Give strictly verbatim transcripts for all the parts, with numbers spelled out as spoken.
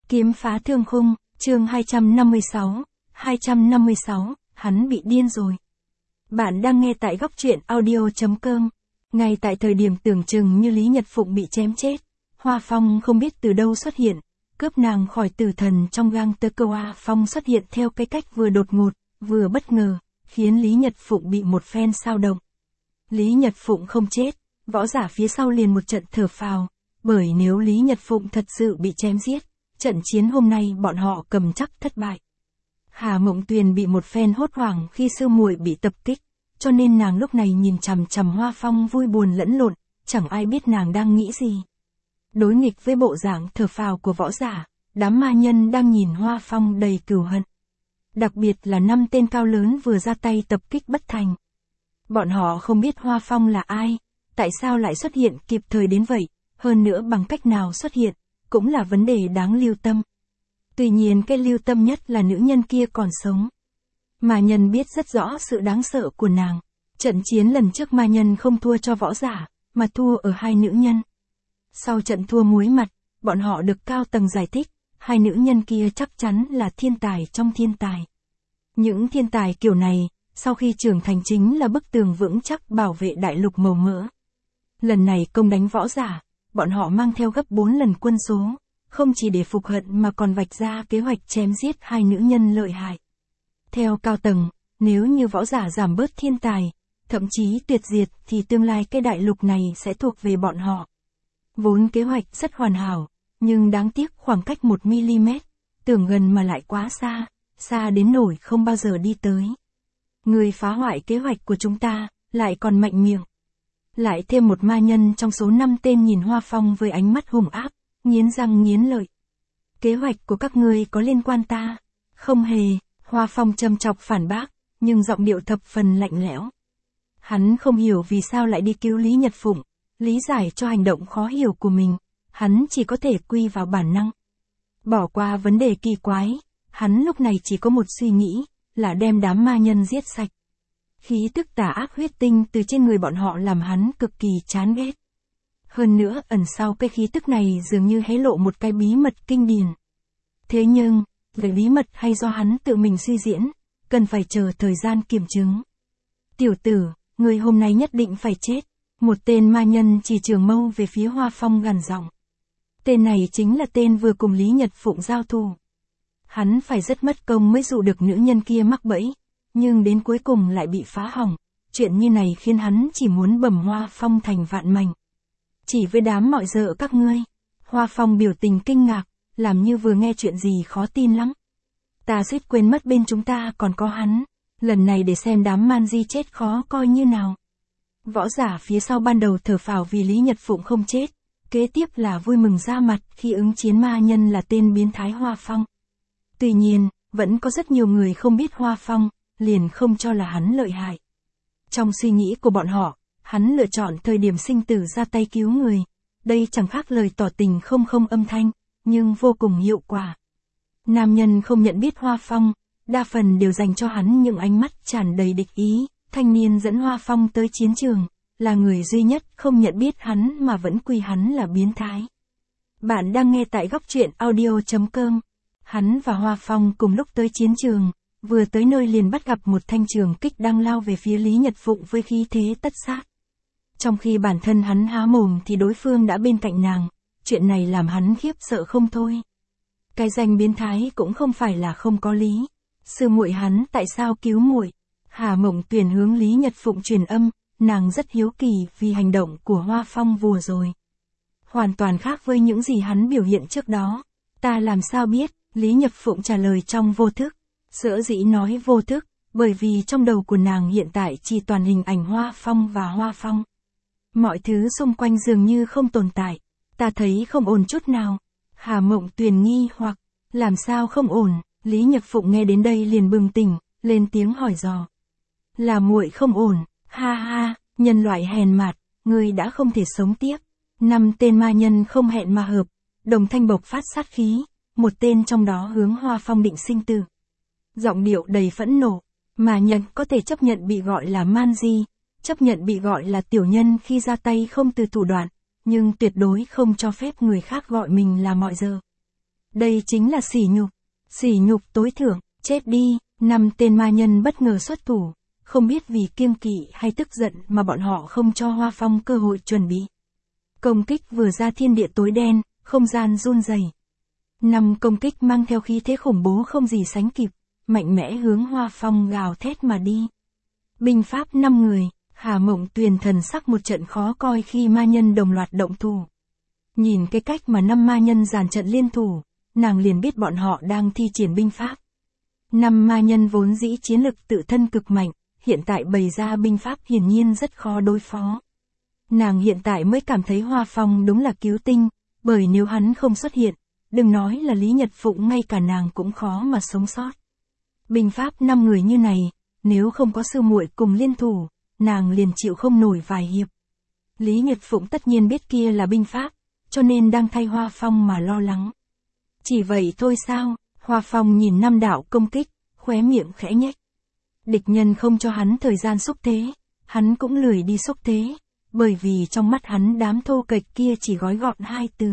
Kiếm phá thương khung, chương hai trăm năm mươi sáu, hai trăm năm mươi sáu, hắn bị điên rồi. Bạn đang nghe tại góc truyện audio.com. Ngay tại thời điểm tưởng chừng như Lý Nhật Phụng bị chém chết, Hoa Phong không biết từ đâu xuất hiện, cướp nàng khỏi tử thần trong gang tơ. Câu Hoa Phong xuất hiện theo cái cách vừa đột ngột, vừa bất ngờ, khiến Lý Nhật Phụng bị một phen xao động. Lý Nhật Phụng không chết, võ giả phía sau liền một trận thở phào, bởi nếu Lý Nhật Phụng thật sự bị chém giết, trận chiến hôm nay bọn họ cầm chắc thất bại. Hà Mộng Tuyền bị một phen hốt hoảng khi sư muội bị tập kích, cho nên nàng lúc này nhìn chằm chằm Hoa Phong vui buồn lẫn lộn, chẳng ai biết nàng đang nghĩ gì. Đối nghịch với bộ dạng thở phào của võ giả, đám ma nhân đang nhìn Hoa Phong đầy cừu hận. Đặc biệt là năm tên cao lớn vừa ra tay tập kích bất thành. Bọn họ không biết Hoa Phong là ai, tại sao lại xuất hiện kịp thời đến vậy, hơn nữa bằng cách nào xuất hiện, cũng là vấn đề đáng lưu tâm. Tuy nhiên cái lưu tâm nhất là nữ nhân kia còn sống. Ma nhân biết rất rõ sự đáng sợ của nàng. Trận chiến lần trước ma nhân không thua cho võ giả, mà thua ở hai nữ nhân. Sau trận thua muối mặt, bọn họ được cao tầng giải thích, hai nữ nhân kia chắc chắn là thiên tài trong thiên tài. Những thiên tài kiểu này, sau khi trưởng thành chính là bức tường vững chắc bảo vệ đại lục màu mỡ. Lần này công đánh võ giả, bọn họ mang theo gấp bốn lần quân số, không chỉ để phục hận mà còn vạch ra kế hoạch chém giết hai nữ nhân lợi hại. Theo cao tầng, nếu như võ giả giảm bớt thiên tài, thậm chí tuyệt diệt thì tương lai cái đại lục này sẽ thuộc về bọn họ. Vốn kế hoạch rất hoàn hảo, nhưng đáng tiếc khoảng cách một mi-li-mét, tưởng gần mà lại quá xa, xa đến nỗi không bao giờ đi tới. Người phá hoại kế hoạch của chúng ta, lại còn mạnh miệng. Lại thêm một ma nhân trong số năm tên nhìn Hoa Phong với ánh mắt hung ác, nghiến răng nghiến lợi. Kế hoạch của các ngươi có liên quan ta? Không hề, Hoa Phong châm chọc phản bác, nhưng giọng điệu thập phần lạnh lẽo. Hắn không hiểu vì sao lại đi cứu Lý Nhật Phụng, lý giải cho hành động khó hiểu của mình, hắn chỉ có thể quy vào bản năng. Bỏ qua vấn đề kỳ quái, hắn lúc này chỉ có một suy nghĩ, là đem đám ma nhân giết sạch. Khí tức tà ác huyết tinh từ trên người bọn họ làm hắn cực kỳ chán ghét. Hơn nữa ẩn sau cái khí tức này dường như hé lộ một cái bí mật kinh điển. Thế nhưng, về bí mật hay do hắn tự mình suy diễn, cần phải chờ thời gian kiểm chứng. Tiểu tử, người hôm nay nhất định phải chết. Một tên ma nhân chỉ trường mâu về phía Hoa Phong gằn giọng. Tên này chính là tên vừa cùng Lý Nhật Phụng giao thù. Hắn phải rất mất công mới dụ được nữ nhân kia mắc bẫy, nhưng đến cuối cùng lại bị phá hỏng. Chuyện như này khiến hắn chỉ muốn bầm Hoa Phong thành vạn mảnh. Chỉ với đám mọi dợ các ngươi. Hoa Phong biểu tình kinh ngạc, làm như vừa nghe chuyện gì khó tin lắm. Ta suýt quên mất bên chúng ta còn có hắn. Lần này để xem đám man di chết khó coi như nào. Võ giả phía sau ban đầu thở phào vì Lý Nhật Phụng không chết, kế tiếp là vui mừng ra mặt khi ứng chiến ma nhân là tên biến thái Hoa Phong. Tuy nhiên, vẫn có rất nhiều người không biết Hoa Phong, liền không cho là hắn lợi hại. Trong suy nghĩ của bọn họ, hắn lựa chọn thời điểm sinh tử ra tay cứu người. Đây chẳng khác lời tỏ tình không không âm thanh, nhưng vô cùng hiệu quả. Nam nhân không nhận biết Hoa Phong, đa phần đều dành cho hắn những ánh mắt tràn đầy địch ý. Thanh niên dẫn Hoa Phong tới chiến trường, là người duy nhất không nhận biết hắn mà vẫn quy hắn là biến thái. Bạn đang nghe tại góc truyện audio.com. Hắn và Hoa Phong cùng lúc tới chiến trường, vừa tới nơi liền bắt gặp một thanh trường kích đang lao về phía Lý Nhật Phụng với khí thế tất sát. Trong khi bản thân hắn há mồm thì đối phương đã bên cạnh nàng, chuyện này làm hắn khiếp sợ không thôi. Cái danh biến thái cũng không phải là không có lý. Sư muội hắn tại sao cứu muội? Hà Mộng Tuyền hướng Lý Nhật Phụng truyền âm, nàng rất hiếu kỳ vì hành động của Hoa Phong vừa rồi. Hoàn toàn khác với những gì hắn biểu hiện trước đó. Ta làm sao biết? Lý Nhật Phụng trả lời trong vô thức. Sở dĩ nói vô thức, bởi vì trong đầu của nàng hiện tại chỉ toàn hình ảnh Hoa Phong và Hoa Phong. Mọi thứ xung quanh dường như không tồn tại. Ta thấy không ổn chút nào. Hà Mộng Tuyền nghi hoặc, làm sao không ổn? Lý Nhật Phụng nghe đến đây liền bừng tỉnh, lên tiếng hỏi dò. Là muội không ổn, ha ha, nhân loại hèn mạt, ngươi đã không thể sống tiếp. Năm tên ma nhân không hẹn mà hợp, đồng thanh bộc phát sát khí, một tên trong đó hướng Hoa Phong định sinh tử. Giọng điệu đầy phẫn nộ, mà nhân có thể chấp nhận bị gọi là man di, chấp nhận bị gọi là tiểu nhân khi ra tay không từ thủ đoạn, nhưng tuyệt đối không cho phép người khác gọi mình là mọi giờ. Đây chính là sỉ nhục. Sỉ nhục tối thượng, chết đi. Năm tên ma nhân bất ngờ xuất thủ. Không biết vì kiêng kỵ hay tức giận mà bọn họ không cho Hoa Phong cơ hội chuẩn bị. Công kích vừa ra thiên địa tối đen, không gian run rẩy. Năm công kích mang theo khí thế khủng bố không gì sánh kịp, mạnh mẽ hướng Hoa Phong gào thét mà đi. Binh pháp năm người, Hà Mộng Tuyền thần sắc một trận khó coi khi ma nhân đồng loạt động thủ. Nhìn cái cách mà năm ma nhân dàn trận liên thủ, nàng liền biết bọn họ đang thi triển binh pháp. Năm ma nhân vốn dĩ chiến lực tự thân cực mạnh, hiện tại bày ra binh pháp hiển nhiên rất khó đối phó. Nàng hiện tại mới cảm thấy Hoa Phong đúng là cứu tinh, bởi nếu hắn không xuất hiện, đừng nói là Lý Nhật Phụng, ngay cả nàng cũng khó mà sống sót. Binh pháp năm người như này, nếu không có sư muội cùng liên thủ, nàng liền chịu không nổi vài hiệp. Lý Nhật Phụng tất nhiên biết kia là binh pháp, cho nên đang thay Hoa Phong mà lo lắng. Chỉ vậy thôi sao? Hoa Phong nhìn năm đạo công kích, khóe miệng khẽ nhếch. Địch nhân không cho hắn thời gian xúc thế, hắn cũng lười đi xúc thế, bởi vì trong mắt hắn đám thô kệch kia chỉ gói gọn hai từ.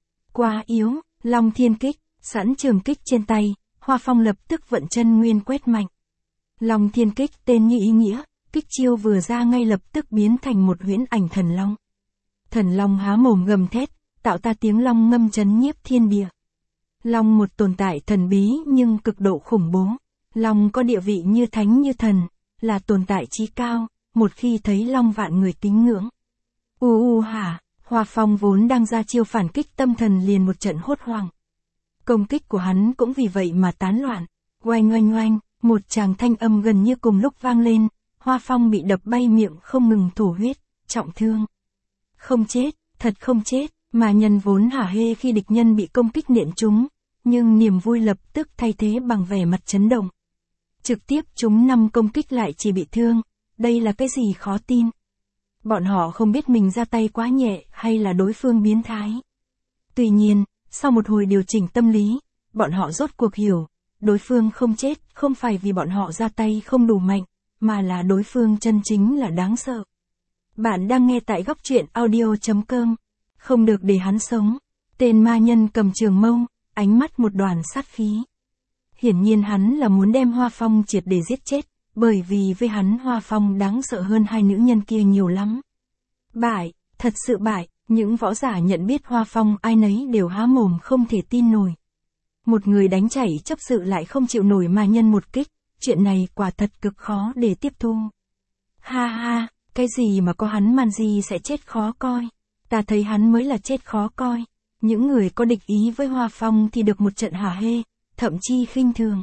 Quá yếu. Long thiên kích, sẵn trường kích trên tay, Hoa Phong lập tức vận chân nguyên quét mạnh. Long thiên kích tên như ý nghĩa, kích chiêu vừa ra ngay lập tức biến thành một huyễn ảnh thần long. Thần long há mồm gầm thét, tạo ra tiếng long ngâm chấn nhiếp thiên địa. Long một tồn tại thần bí nhưng cực độ khủng bố. Long có địa vị như thánh như thần, là tồn tại chí cao, một khi thấy long vạn người kính ngưỡng. U u hả, Hoa Phong vốn đang ra chiêu phản kích tâm thần liền một trận hốt hoảng. Công kích của hắn cũng vì vậy mà tán loạn. Oanh oanh oanh, một tràng thanh âm gần như cùng lúc vang lên, Hoa Phong bị đập bay miệng không ngừng thổ huyết, trọng thương. Không chết, thật không chết, mà nhân vốn hả hê khi địch nhân bị công kích nện trúng, nhưng niềm vui lập tức thay thế bằng vẻ mặt chấn động. Trực tiếp chúng năm công kích lại chỉ bị thương, đây là cái gì khó tin. Bọn họ không biết mình ra tay quá nhẹ hay là đối phương biến thái. Tuy nhiên, sau một hồi điều chỉnh tâm lý, bọn họ rốt cuộc hiểu, đối phương không chết không phải vì bọn họ ra tay không đủ mạnh, mà là đối phương chân chính là đáng sợ. Bạn đang nghe tại góc truyện audio chấm com. Không được để hắn sống. Tên ma nhân cầm trường mâu, ánh mắt một đoàn sát khí. Hiển nhiên hắn là muốn đem Hoa Phong triệt để giết chết, bởi vì với hắn Hoa Phong đáng sợ hơn hai nữ nhân kia nhiều lắm. Bại, thật sự bại, những võ giả nhận biết Hoa Phong ai nấy đều há mồm không thể tin nổi. Một người đánh chảy chấp sự lại không chịu nổi ma nhân một kích, chuyện này quả thật cực khó để tiếp thu. Ha ha, cái gì mà có hắn man gì sẽ chết khó coi, ta thấy hắn mới là chết khó coi. Những người có địch ý với Hoa Phong thì được một trận hả hê, thậm chí khinh thường.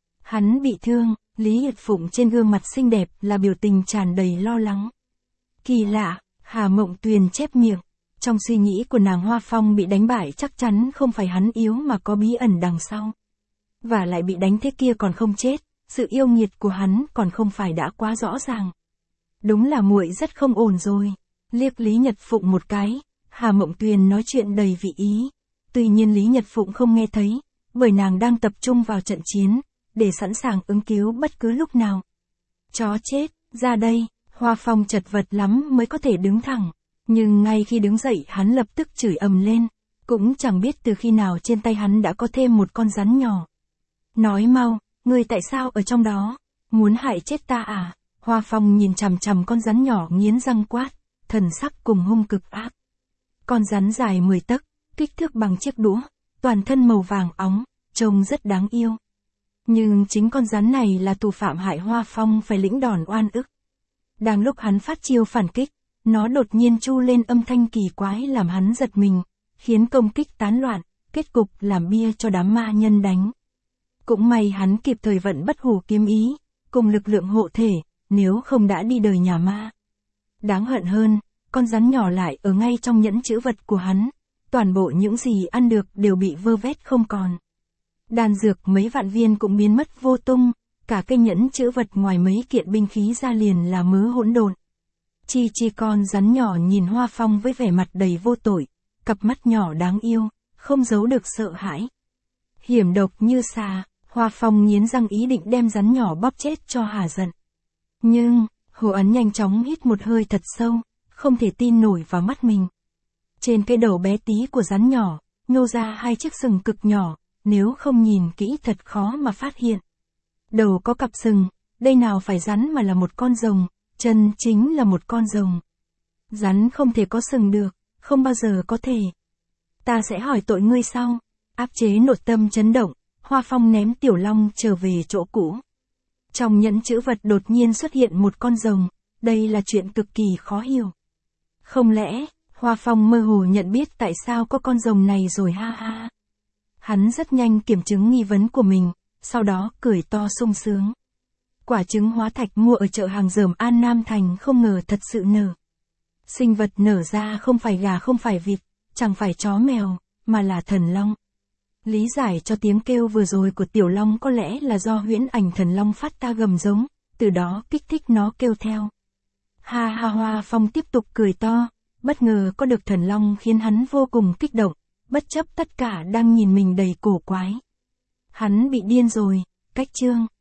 Hắn bị thương, Lý Nhật Phụng trên gương mặt xinh đẹp là biểu tình tràn đầy lo lắng. Kỳ lạ, Hà Mộng Tuyền chép miệng. Trong suy nghĩ của nàng Hoa Phong bị đánh bại chắc chắn không phải hắn yếu mà có bí ẩn đằng sau. Và lại bị đánh thế kia còn không chết, sự yêu nghiệt của hắn còn không phải đã quá rõ ràng. Đúng là muội rất không ổn rồi. Liếc Lý Nhật Phụng một cái, Hà Mộng Tuyền nói chuyện đầy vị ý. Tuy nhiên Lý Nhật Phụng không nghe thấy, bởi nàng đang tập trung vào trận chiến, để sẵn sàng ứng cứu bất cứ lúc nào. Chó chết, ra đây, Hoa Phong chật vật lắm mới có thể đứng thẳng. Nhưng ngay khi đứng dậy hắn lập tức chửi ầm lên, cũng chẳng biết từ khi nào trên tay hắn đã có thêm một con rắn nhỏ. Nói mau, ngươi tại sao ở trong đó? Muốn hại chết ta à? Hoa Phong nhìn chằm chằm con rắn nhỏ nghiến răng quát, thần sắc cùng hung cực ác. Con rắn dài mười tấc, kích thước bằng chiếc đũa, toàn thân màu vàng óng, trông rất đáng yêu. Nhưng chính con rắn này là thủ phạm hại Hoa Phong phải lĩnh đòn oan ức. Đang lúc hắn phát chiêu phản kích, nó đột nhiên chu lên âm thanh kỳ quái làm hắn giật mình, khiến công kích tán loạn, kết cục làm bia cho đám ma nhân đánh. Cũng may hắn kịp thời vận bất hủ kiếm ý, cùng lực lượng hộ thể, nếu không đã đi đời nhà ma. Đáng hận hơn, con rắn nhỏ lại ở ngay trong nhẫn chữ vật của hắn, toàn bộ những gì ăn được đều bị vơ vét không còn. Đan dược mấy vạn viên cũng biến mất vô tung, cả cái nhẫn chữ vật ngoài mấy kiện binh khí ra liền là mớ hỗn độn. Chi chi con rắn nhỏ nhìn Hoa Phong với vẻ mặt đầy vô tội, cặp mắt nhỏ đáng yêu, không giấu được sợ hãi. Hiểm độc như xà, Hoa Phong nghiến răng ý định đem rắn nhỏ bóp chết cho hả giận. Nhưng, Hồ Ấn nhanh chóng hít một hơi thật sâu, không thể tin nổi vào mắt mình. Trên cái đầu bé tí của rắn nhỏ, nhô ra hai chiếc sừng cực nhỏ, nếu không nhìn kỹ thật khó mà phát hiện. Đầu có cặp sừng, đây nào phải rắn mà là một con rồng, chân chính là một con rồng. Rắn không thể có sừng được, không bao giờ có thể. Ta sẽ hỏi tội ngươi sau. Áp chế nội tâm chấn động, Hoa Phong ném Tiểu Long trở về chỗ cũ. Trong nhẫn chữ vật đột nhiên xuất hiện một con rồng, đây là chuyện cực kỳ khó hiểu. Không lẽ, Hoa Phong mơ hồ nhận biết tại sao có con rồng này rồi ha ha. Hắn rất nhanh kiểm chứng nghi vấn của mình, sau đó cười to sung sướng. Quả trứng hóa thạch mua ở chợ hàng Dởm An Nam Thành không ngờ thật sự nở. Sinh vật nở ra không phải gà không phải vịt, chẳng phải chó mèo, mà là thần long. Lý giải cho tiếng kêu vừa rồi của Tiểu Long có lẽ là do huyễn ảnh thần long phát ta gầm giống, từ đó kích thích nó kêu theo. Ha ha, Hoa Phong tiếp tục cười to, bất ngờ có được thần long khiến hắn vô cùng kích động, bất chấp tất cả đang nhìn mình đầy cổ quái. Hắn bị điên rồi, cách chương.